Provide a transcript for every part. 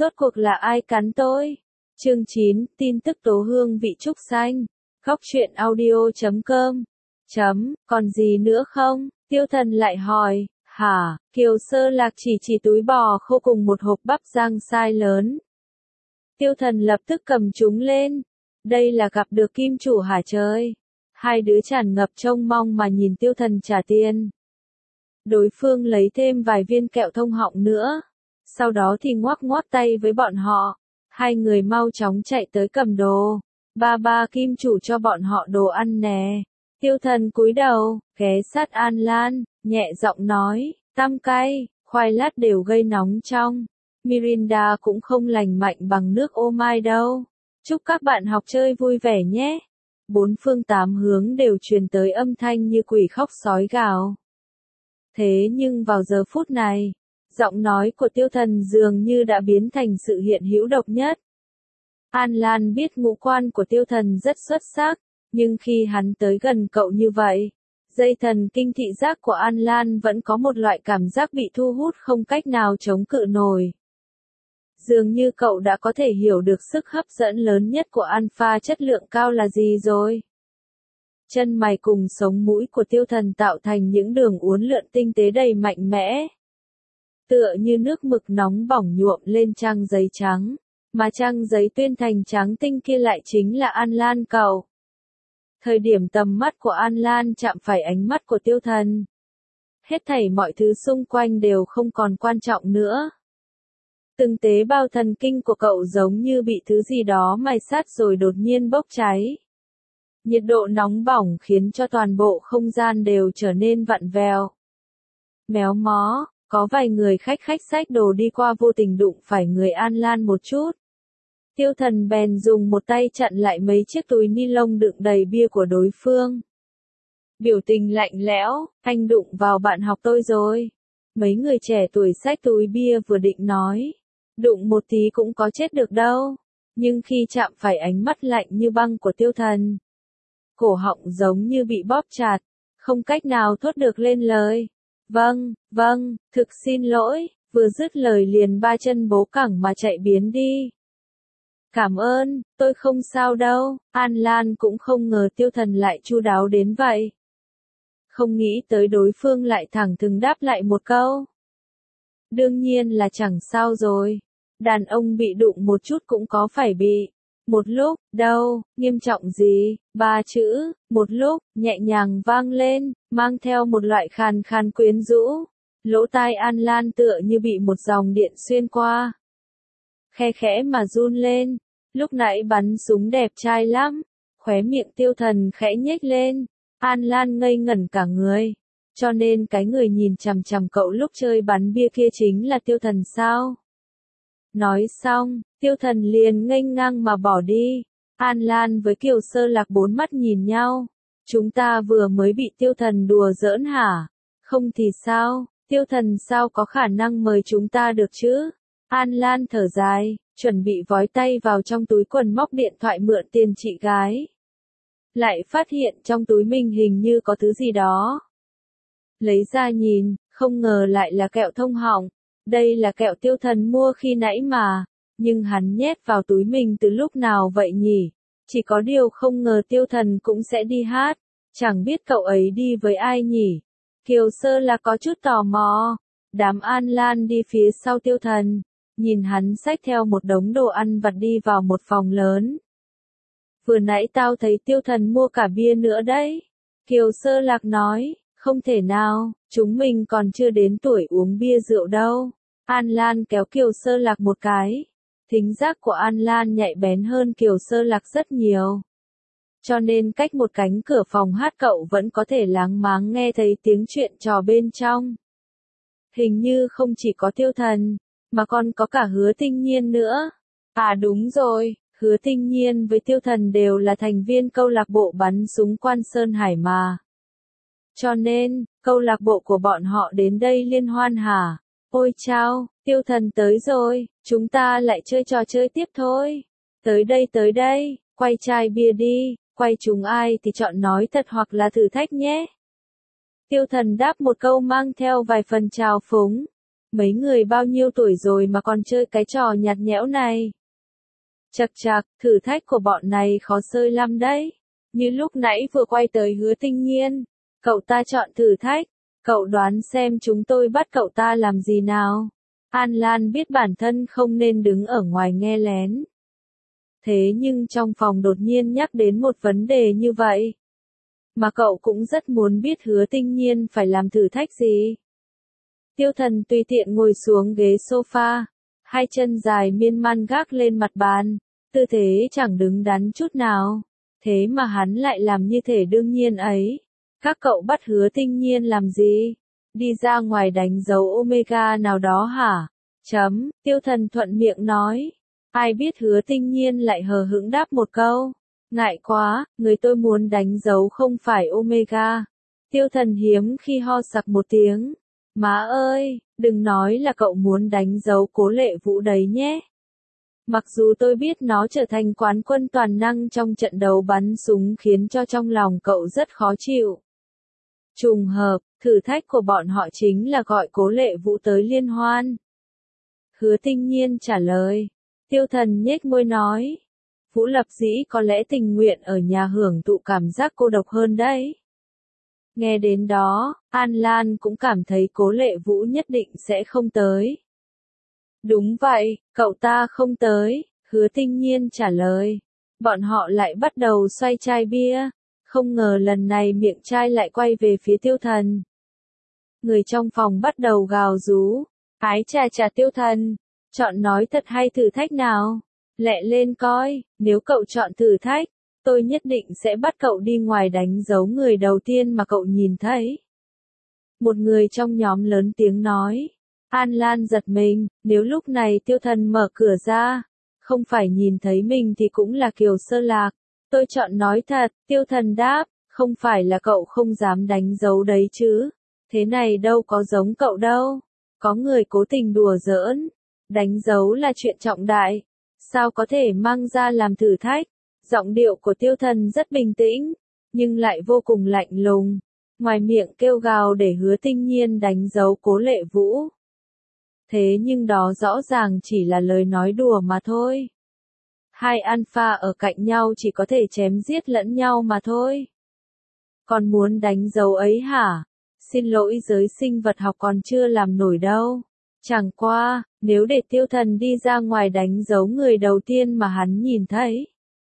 Rốt cuộc là ai cắn tôi? Chương 9, tin tức tố hương vị trúc xanh. Góc truyện audio.com. Còn gì nữa không? Tiêu Thần lại hỏi. Hả? Kiều Sơ Lạc chỉ túi bò khô cùng một hộp bắp rang sai lớn. Tiêu Thần lập tức cầm chúng lên. Đây là gặp được kim chủ hả trời? Hai đứa tràn ngập trông mong mà nhìn Tiêu Thần trả tiền. Đối phương lấy thêm vài viên kẹo thông họng nữa. Sau đó thì ngoắc ngoắc tay với bọn họ. Hai người mau chóng chạy tới cầm đồ. Ba kim chủ cho bọn họ đồ ăn nè. Tiêu Thần cúi đầu, ghé sát An Lan, nhẹ giọng nói, tăm cay, khoai lát đều gây nóng trong. Mirinda cũng không lành mạnh bằng nước ô mai đâu. Chúc các bạn học chơi vui vẻ nhé. Bốn phương tám hướng đều truyền tới âm thanh như quỷ khóc sói gào. Thế nhưng vào giờ phút này, giọng nói của Tiêu Thần dường như đã biến thành sự hiện hữu độc nhất. An Lan biết ngũ quan của Tiêu Thần rất xuất sắc, nhưng khi hắn tới gần cậu như vậy, dây thần kinh thị giác của An Lan vẫn có một loại cảm giác bị thu hút không cách nào chống cự nổi. Dường như cậu đã có thể hiểu được sức hấp dẫn lớn nhất của alpha chất lượng cao là gì rồi. Chân mày cùng sống mũi của Tiêu Thần tạo thành những đường uốn lượn tinh tế đầy mạnh mẽ. Tựa như nước mực nóng bỏng nhuộm lên trang giấy trắng, mà trang giấy tuyên thành trắng tinh kia lại chính là An Lan cậu. Thời điểm tầm mắt của An Lan chạm phải ánh mắt của Tiêu Thần, hết thảy mọi thứ xung quanh đều không còn quan trọng nữa. Từng tế bào thần kinh của cậu giống như bị thứ gì đó mài sát rồi đột nhiên bốc cháy. Nhiệt độ nóng bỏng khiến cho toàn bộ không gian đều trở nên vặn vẹo. Méo mó, có vài người khách xách đồ đi qua vô tình đụng phải người An Lan một chút. Tiêu Thần bèn dùng một tay chặn lại mấy chiếc túi ni lông đựng đầy bia của đối phương. Biểu tình lạnh lẽo, anh đụng vào bạn học tôi rồi. Mấy người trẻ tuổi xách túi bia vừa định nói. Đụng một tí cũng có chết được đâu. Nhưng khi chạm phải ánh mắt lạnh như băng của Tiêu Thần, cổ họng giống như bị bóp chặt, không cách nào thốt được lên lời. Vâng, thực xin lỗi, vừa dứt lời liền ba chân bố cẳng mà chạy biến đi. Cảm ơn, tôi không sao đâu. An Lan cũng không ngờ Tiêu Thần lại chu đáo đến vậy. Không nghĩ tới đối phương lại thẳng thừng đáp lại một câu. Đương nhiên là chẳng sao rồi. Đàn ông bị đụng một chút cũng có phải bị. Một lúc, đâu, nghiêm trọng gì, ba chữ, một lúc, nhẹ nhàng vang lên, mang theo một loại khàn khàn quyến rũ. Lỗ tai An Lan tựa như bị một dòng điện xuyên qua. Khe khẽ mà run lên, lúc nãy bắn súng đẹp trai lắm, khóe miệng Tiêu Thần khẽ nhếch lên, An Lan ngây ngẩn cả người, cho nên cái người nhìn chằm chằm cậu lúc chơi bắn bia kia chính là Tiêu Thần sao? Nói xong, Tiêu Thần liền nghênh ngang mà bỏ đi, An Lan với Kiều Sơ Lạc bốn mắt nhìn nhau, chúng ta vừa mới bị Tiêu Thần đùa giỡn hả? Không thì sao, Tiêu Thần sao có khả năng mời chúng ta được chứ? An Lan thở dài, chuẩn bị vói tay vào trong túi quần móc điện thoại mượn tiền chị gái. Lại phát hiện trong túi mình hình như có thứ gì đó. Lấy ra nhìn, không ngờ lại là kẹo thông họng. Đây là kẹo Tiêu Thần mua khi nãy mà, nhưng hắn nhét vào túi mình từ lúc nào vậy nhỉ? Chỉ có điều không ngờ Tiêu Thần cũng sẽ đi hát, chẳng biết cậu ấy đi với ai nhỉ? Kiều Sơ là có chút tò mò. Đám An Lan đi phía sau Tiêu Thần, nhìn hắn xách theo một đống đồ ăn vặt đi vào một phòng lớn. Vừa nãy tao thấy Tiêu Thần mua cả bia nữa đấy. Kiều Sơ Lạc nói, không thể nào, chúng mình còn chưa đến tuổi uống bia rượu đâu. An Lan kéo Kiều Sơ Lạc một cái. Thính giác của An Lan nhạy bén hơn Kiều Sơ Lạc rất nhiều. Cho nên cách một cánh cửa phòng hát cậu vẫn có thể láng máng nghe thấy tiếng chuyện trò bên trong. Hình như không chỉ có Tiêu Thần, mà còn có cả Hứa Tinh Nhiên nữa. À đúng rồi, Hứa Tinh Nhiên với Tiêu Thần đều là thành viên câu lạc bộ bắn súng Quan Sơn Hải mà. Cho nên, câu lạc bộ của bọn họ đến đây liên hoan hả? Ôi chao, Tiêu Thần tới rồi, chúng ta lại chơi trò chơi tiếp thôi. Tới đây, quay chai bia đi, quay chúng ai thì chọn nói thật hoặc là thử thách nhé. Tiêu Thần đáp một câu mang theo vài phần trào phúng. Mấy người bao nhiêu tuổi rồi mà còn chơi cái trò nhạt nhẽo này. Chậc chậc, thử thách của bọn này khó xơi lắm đấy. Như lúc nãy vừa quay tới Hứa Tinh Nhiên. Cậu ta chọn thử thách. Cậu đoán xem chúng tôi bắt cậu ta làm gì nào. An Lan biết bản thân không nên đứng ở ngoài nghe lén. Thế nhưng trong phòng đột nhiên nhắc đến một vấn đề như vậy. Mà cậu cũng rất muốn biết Hứa Tinh Nhiên phải làm thử thách gì. Tiêu Thần tùy tiện ngồi xuống ghế sofa. Hai chân dài miên man gác lên mặt bàn. Tư thế chẳng đứng đắn chút nào. Thế mà hắn lại làm như thể đương nhiên ấy. Các cậu bắt Hứa Tinh Nhiên làm gì? Đi ra ngoài đánh dấu Omega nào đó hả? Tiêu Thần thuận miệng nói. Ai biết Hứa Tinh Nhiên lại hờ hững đáp một câu. Ngại quá, người tôi muốn đánh dấu không phải Omega. Tiêu Thần hiếm khi ho sặc một tiếng. Má ơi, đừng nói là cậu muốn đánh dấu Cố Lệ Vũ đấy nhé. Mặc dù tôi biết nó trở thành quán quân toàn năng trong trận đấu bắn súng khiến cho trong lòng cậu rất khó chịu. Trùng hợp, thử thách của bọn họ chính là gọi Cố Lệ Vũ tới liên hoan. Hứa Tinh Nhiên trả lời. Tiêu Thần nhếch môi nói. Vũ Lập Dĩ có lẽ tình nguyện ở nhà hưởng thụ cảm giác cô độc hơn đấy. Nghe đến đó, An Lan cũng cảm thấy Cố Lệ Vũ nhất định sẽ không tới. Đúng vậy, cậu ta không tới, Hứa Tinh Nhiên trả lời. Bọn họ lại bắt đầu xoay chai bia. Không ngờ lần này miệng chai lại quay về phía Tiêu Thần. Người trong phòng bắt đầu gào rú. Ái chà chà Tiêu Thần, chọn nói thật hay thử thách nào. Lẹ lên coi, nếu cậu chọn thử thách, tôi nhất định sẽ bắt cậu đi ngoài đánh dấu người đầu tiên mà cậu nhìn thấy. Một người trong nhóm lớn tiếng nói. An Lan giật mình, nếu lúc này Tiêu Thần mở cửa ra, không phải nhìn thấy mình thì cũng là Kiều Sơ Lạc. Tôi chọn nói thật, Tiêu Thần đáp, không phải là cậu không dám đánh dấu đấy chứ. Thế này đâu có giống cậu đâu. Có người cố tình đùa giỡn. Đánh dấu là chuyện trọng đại. Sao có thể mang ra làm thử thách? Giọng điệu của Tiêu Thần rất bình tĩnh, nhưng lại vô cùng lạnh lùng. Ngoài miệng kêu gào để Hứa Tinh Nhiên đánh dấu Cố Lệ Vũ. Thế nhưng đó rõ ràng chỉ là lời nói đùa mà thôi. Hai alpha ở cạnh nhau chỉ có thể chém giết lẫn nhau mà thôi. Còn muốn đánh dấu ấy hả? Xin lỗi, giới sinh vật học còn chưa làm nổi đâu. Chẳng qua, nếu để Tiêu Thần đi ra ngoài đánh dấu người đầu tiên mà hắn nhìn thấy.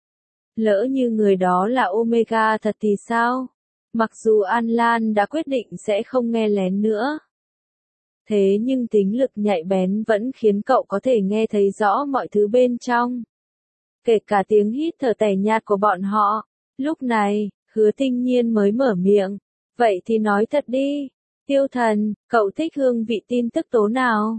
Lỡ như người đó là Omega thật thì sao? Mặc dù An Lan đã quyết định sẽ không nghe lén nữa. Thế nhưng tính lực nhạy bén vẫn khiến cậu có thể nghe thấy rõ mọi thứ bên trong. Kể cả tiếng hít thở tẻ nhạt của bọn họ. Lúc này, Hứa Tinh Nhiên mới mở miệng. Vậy thì nói thật đi. Tiêu Thần, cậu thích hương vị tin tức tố nào?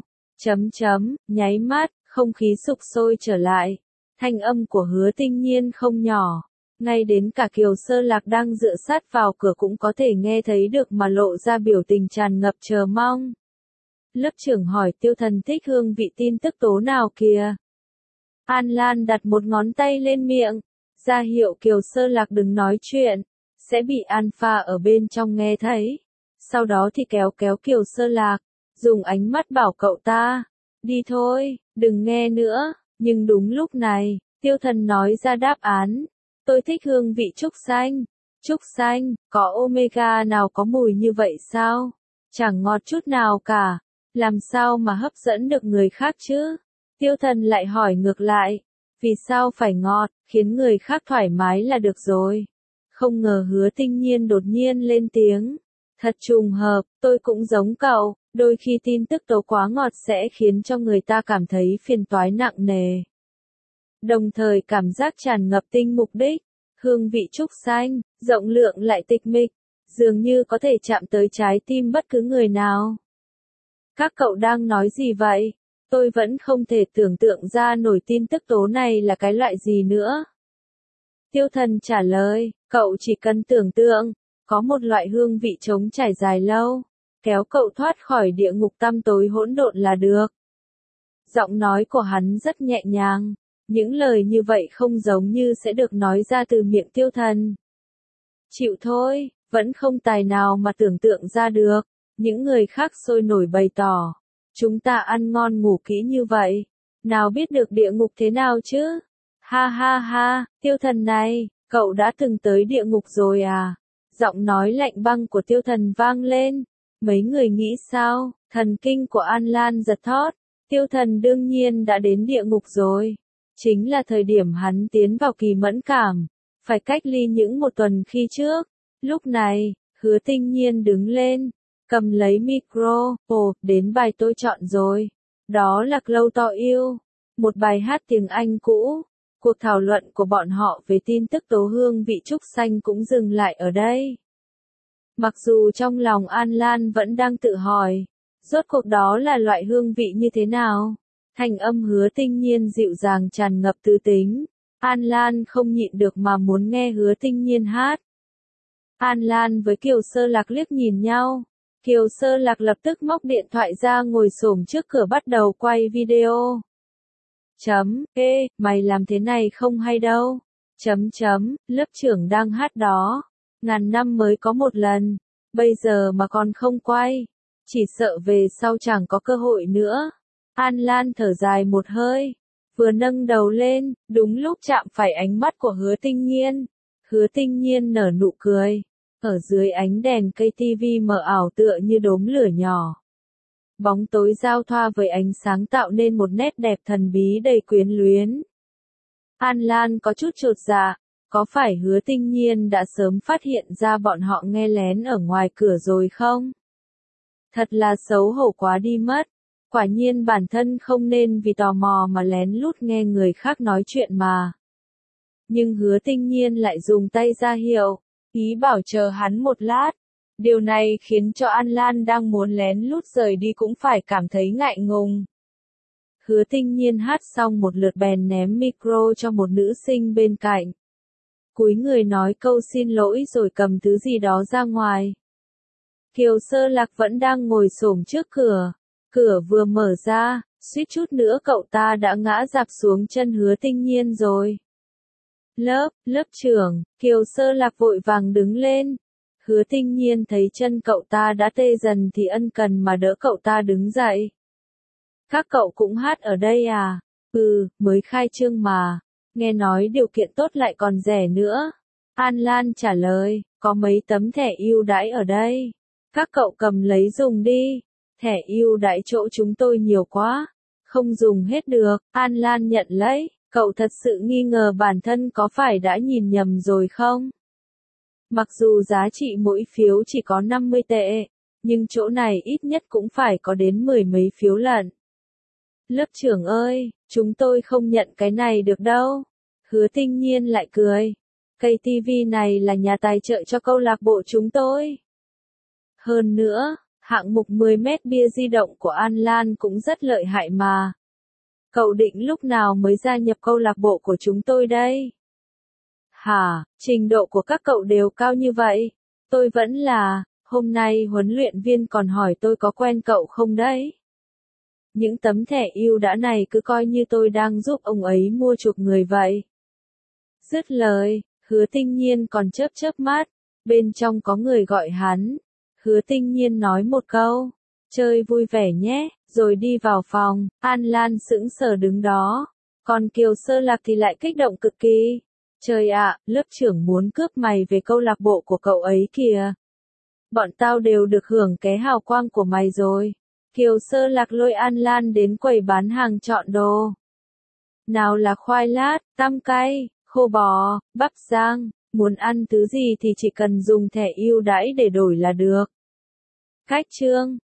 Nháy mắt, không khí sục sôi trở lại. Thanh âm của Hứa Tinh Nhiên không nhỏ. Ngay đến cả Kiều Sơ Lạc đang dựa sát vào cửa cũng có thể nghe thấy được mà lộ ra biểu tình tràn ngập chờ mong. Lớp trưởng hỏi Tiêu Thần thích hương vị tin tức tố nào kìa? An Lan đặt một ngón tay lên miệng, ra hiệu Kiều Sơ Lạc đừng nói chuyện, sẽ bị alpha ở bên trong nghe thấy. Sau đó thì kéo Kiều Sơ Lạc, dùng ánh mắt bảo cậu ta, đi thôi, đừng nghe nữa. Nhưng đúng lúc này, Tiêu Thần nói ra đáp án. Tôi thích hương vị trúc xanh. Trúc xanh, có Omega nào có mùi như vậy sao? Chẳng ngọt chút nào cả. Làm sao mà hấp dẫn được người khác chứ? Tiêu Thần lại hỏi ngược lại. Vì sao phải ngọt, khiến người khác thoải mái là được rồi. Không ngờ Hứa Tinh Nhiên đột nhiên lên tiếng. Thật trùng hợp, tôi cũng giống cậu, đôi khi tin tức tố quá ngọt sẽ khiến cho người ta cảm thấy phiền toái nặng nề. Đồng thời cảm giác tràn ngập tinh mục đích, hương vị trúc xanh, rộng lượng lại tịch mịch, dường như có thể chạm tới trái tim bất cứ người nào. Các cậu đang nói gì vậy? Tôi vẫn không thể tưởng tượng ra nổi tin tức tố này là cái loại gì nữa. Tiêu Thần trả lời, cậu chỉ cần tưởng tượng, có một loại hương vị trống trải dài lâu, kéo cậu thoát khỏi địa ngục tăm tối hỗn độn là được. Giọng nói của hắn rất nhẹ nhàng, những lời như vậy không giống như sẽ được nói ra từ miệng Tiêu Thần. Chịu thôi, vẫn không tài nào mà tưởng tượng ra được, những người khác sôi nổi bày tỏ. Chúng ta ăn ngon ngủ kỹ như vậy, nào biết được địa ngục thế nào chứ? Ha ha ha, Tiêu Thần này, cậu đã từng tới địa ngục rồi à? Giọng nói lạnh băng của Tiêu Thần vang lên. Mấy người nghĩ sao? Thần kinh của An Lan giật thót. Tiêu Thần đương nhiên đã đến địa ngục rồi. Chính là thời điểm hắn tiến vào kỳ mẫn cảm, phải cách ly những một tuần khi trước. Lúc này, Hứa Tinh Nhiên đứng lên, cầm lấy micro, ồ, đến bài tôi chọn rồi. Đó là Close to You, một bài hát tiếng Anh cũ. Cuộc thảo luận của bọn họ về tin tức tố hương vị trúc xanh cũng dừng lại ở đây. Mặc dù trong lòng An Lan vẫn đang tự hỏi, rốt cuộc đó là loại hương vị như thế nào? Thanh âm Hứa Tinh Nhiên dịu dàng tràn ngập tư tính. An Lan không nhịn được mà muốn nghe Hứa Tinh Nhiên hát. An Lan với Kiều Sơ Lạc liếc nhìn nhau. Kiều Sơ Lạc lập tức móc điện thoại ra ngồi xổm trước cửa bắt đầu quay video. Ê, mày làm thế này không hay đâu. Lớp trưởng đang hát đó. Ngàn năm mới có một lần. Bây giờ mà còn không quay. Chỉ sợ về sau chẳng có cơ hội nữa. An Lan thở dài một hơi. Vừa nâng đầu lên, đúng lúc chạm phải ánh mắt của Hứa Tinh Nhiên. Hứa Tinh Nhiên nở nụ cười. Ở dưới ánh đèn cây tivi mờ ảo tựa như đốm lửa nhỏ. Bóng tối giao thoa với ánh sáng tạo nên một nét đẹp thần bí đầy quyến luyến. An Lan có chút chột dạ, có phải Hứa Tinh Nhiên đã sớm phát hiện ra bọn họ nghe lén ở ngoài cửa rồi không? Thật là xấu hổ quá đi mất. Quả nhiên bản thân không nên vì tò mò mà lén lút nghe người khác nói chuyện mà. Nhưng Hứa Tinh Nhiên lại dùng tay ra hiệu, ý bảo chờ hắn một lát. Điều này khiến cho An Lan đang muốn lén lút rời đi cũng phải cảm thấy ngại ngùng. Hứa Tinh Nhiên hát xong một lượt bèn ném micro cho một nữ sinh bên cạnh. Cúi người nói câu xin lỗi rồi cầm thứ gì đó ra ngoài. Kiều Sơ Lạc vẫn đang ngồi xổm trước cửa. Cửa vừa mở ra, suýt chút nữa cậu ta đã ngã rạp xuống chân Hứa Tinh Nhiên rồi. Lớp trưởng, Kiều Sơ Lạc vội vàng đứng lên. Hứa Tinh Nhiên thấy chân cậu ta đã tê dần thì ân cần mà đỡ cậu ta đứng dậy. Các cậu cũng hát ở đây à? Mới khai trương mà. Nghe nói điều kiện tốt lại còn rẻ nữa. An Lan trả lời, có mấy tấm thẻ ưu đãi ở đây. Các cậu cầm lấy dùng đi. Thẻ ưu đãi chỗ chúng tôi nhiều quá. Không dùng hết được. An Lan nhận lấy. Cậu thật sự nghi ngờ bản thân có phải đã nhìn nhầm rồi không? Mặc dù giá trị mỗi phiếu chỉ có 50 tệ, nhưng chỗ này ít nhất cũng phải có đến 10 mấy phiếu lận. Lớp trưởng ơi, chúng tôi không nhận cái này được đâu. Hứa Tinh Nhiên lại cười. Cây TV này là nhà tài trợ cho câu lạc bộ chúng tôi. Hơn nữa, hạng mục 10 mét bia di động của An Lan cũng rất lợi hại mà. Cậu định lúc nào mới gia nhập câu lạc bộ của chúng tôi đây? Hả, trình độ của các cậu đều cao như vậy? Tôi vẫn là, hôm nay huấn luyện viên còn hỏi tôi có quen cậu không đấy? Những tấm thẻ ưu đãi này cứ coi như tôi đang giúp ông ấy mua chuộc người vậy. Dứt lời, Hứa Tinh Nhiên còn chớp mắt, bên trong có người gọi hắn. Hứa Tinh Nhiên nói một câu, chơi vui vẻ nhé, rồi đi vào phòng. An Lan sững sờ đứng đó, còn Kiều Sơ Lạc thì lại kích động cực kỳ. Trời ạ, lớp trưởng muốn cướp mày về câu lạc bộ của cậu ấy kìa. Bọn tao đều được hưởng cái hào quang của mày rồi. Kiều Sơ Lạc lôi An Lan đến quầy bán hàng chọn đồ. Nào là khoai lát, tăm cay, khô bò, bắp rang, muốn ăn thứ gì thì chỉ cần dùng thẻ ưu đãi để đổi là được. Cách chương